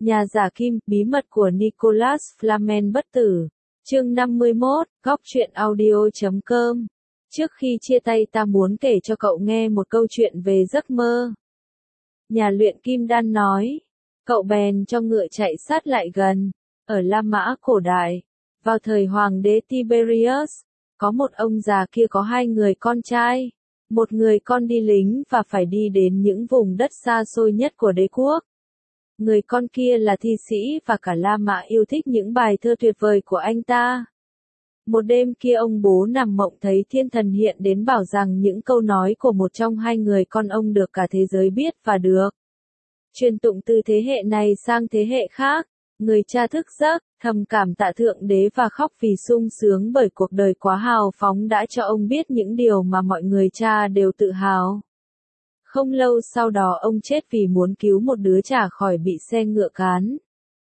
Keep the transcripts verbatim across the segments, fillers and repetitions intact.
Nhà giả kim, bí mật của Nicholas Flamel bất tử. Chương năm mươi mốt, góc truyện audio chấm com. Trước khi chia tay ta muốn kể cho cậu nghe một câu chuyện về giấc mơ. Nhà luyện kim đan nói. Cậu bèn cho ngựa chạy sát lại gần. Ở La Mã cổ đại, vào thời hoàng đế Tiberius, có một ông già kia có hai người con trai. Một người con đi lính và phải đi đến những vùng đất xa xôi nhất của đế quốc. Người con kia là thi sĩ và cả La Mã yêu thích những bài thơ tuyệt vời của anh ta. Một đêm kia ông bố nằm mộng thấy thiên thần hiện đến bảo rằng những câu nói của một trong hai người con ông được cả thế giới biết và được truyền tụng từ thế hệ này sang thế hệ khác. Người cha thức giấc, thầm cảm tạ Thượng Đế và khóc vì sung sướng bởi cuộc đời quá hào phóng đã cho ông biết những điều mà mọi người cha đều tự hào. Không lâu sau đó ông chết vì muốn cứu một đứa trẻ khỏi bị xe ngựa cán.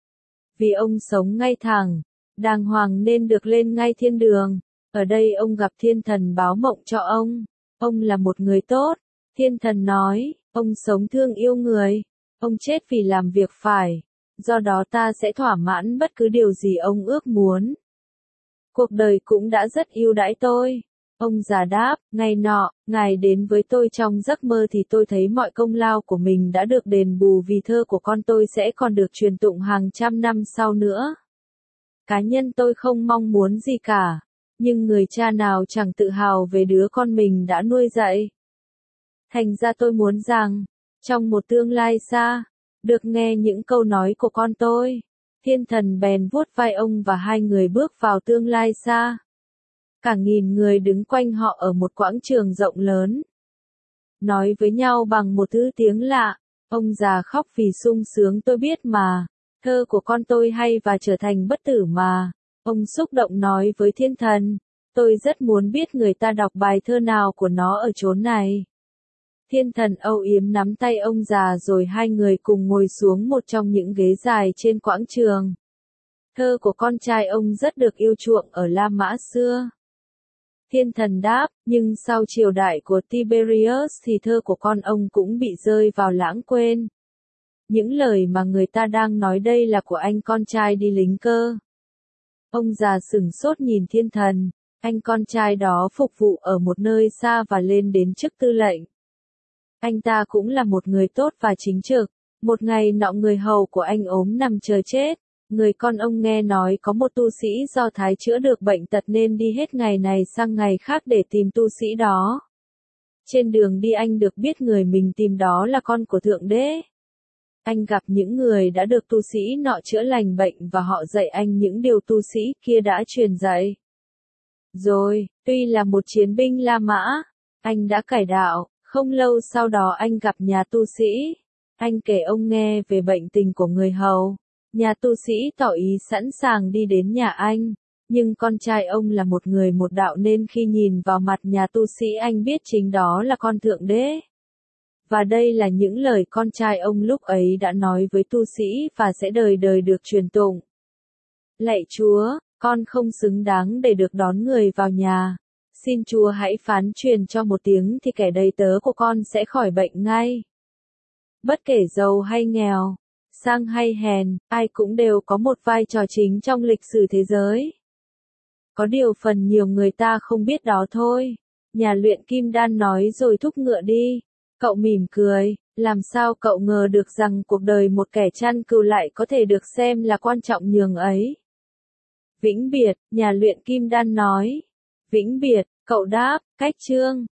Vì ông sống ngay thẳng, đàng hoàng nên được lên ngay thiên đường. Ở đây ông gặp thiên thần báo mộng cho ông. Ông là một người tốt. Thiên thần nói, ông sống thương yêu người. Ông chết vì làm việc phải. Do đó ta sẽ thỏa mãn bất cứ điều gì ông ước muốn. Cuộc đời cũng đã rất ưu đãi tôi. Ông già đáp, ngày nọ, ngài đến với tôi trong giấc mơ thì tôi thấy mọi công lao của mình đã được đền bù vì thơ của con tôi sẽ còn được truyền tụng hàng trăm năm sau nữa. Cá nhân tôi không mong muốn gì cả, nhưng người cha nào chẳng tự hào về đứa con mình đã nuôi dạy. Thành ra tôi muốn rằng, trong một tương lai xa, được nghe những câu nói của con tôi. Thiên thần bèn vuốt vai ông và hai người bước vào tương lai xa. Cả nghìn người đứng quanh họ ở một quảng trường rộng lớn. Nói với nhau bằng một thứ tiếng lạ. Ông già khóc vì sung sướng tôi biết mà. Thơ của con tôi hay và trở thành bất tử mà. Ông xúc động nói với thiên thần. Tôi rất muốn biết người ta đọc bài thơ nào của nó ở chốn này. Thiên thần âu yếm nắm tay ông già rồi hai người cùng ngồi xuống một trong những ghế dài trên quảng trường. Thơ của con trai ông rất được yêu chuộng ở La Mã xưa. Thiên thần đáp, nhưng sau triều đại của Tiberius thì thơ của con ông cũng bị rơi vào lãng quên. Những lời mà người ta đang nói đây là của anh con trai đi lính cơ. Ông già sửng sốt nhìn thiên thần, anh con trai đó phục vụ ở một nơi xa và lên đến chức tư lệnh. Anh ta cũng là một người tốt và chính trực. Một ngày nọ người hầu của anh ốm nằm chờ chết. Người con ông nghe nói có một tu sĩ Do Thái chữa được bệnh tật nên đi hết ngày này sang ngày khác để tìm tu sĩ đó. Trên đường đi anh được biết người mình tìm đó là con của Thượng Đế. Anh gặp những người đã được tu sĩ nọ chữa lành bệnh và họ dạy anh những điều tu sĩ kia đã truyền dạy. Rồi, tuy là một chiến binh La Mã, anh đã cải đạo. Không lâu sau đó anh gặp nhà tu sĩ. Anh kể ông nghe về bệnh tình của người hầu. Nhà tu sĩ tỏ ý sẵn sàng đi đến nhà anh. Nhưng con trai ông là một người một đạo nên khi nhìn vào mặt nhà tu sĩ anh biết chính đó là con Thượng Đế. Và đây là những lời con trai ông lúc ấy đã nói với tu sĩ và sẽ đời đời được truyền tụng. Lạy Chúa, con không xứng đáng để được đón người vào nhà. Xin Chúa hãy phán truyền cho một tiếng thì kẻ đầy tớ của con sẽ khỏi bệnh ngay. Bất kể giàu hay nghèo, sang hay hèn, ai cũng đều có một vai trò chính trong lịch sử thế giới. Có điều phần nhiều người ta không biết đó thôi. Nhà luyện kim đan nói rồi thúc ngựa đi. Cậu mỉm cười, làm sao cậu ngờ được rằng cuộc đời một kẻ chăn cừu lại có thể được xem là quan trọng nhường ấy. Vĩnh biệt, nhà luyện kim đan nói. Vĩnh biệt, cậu đáp, cách chương.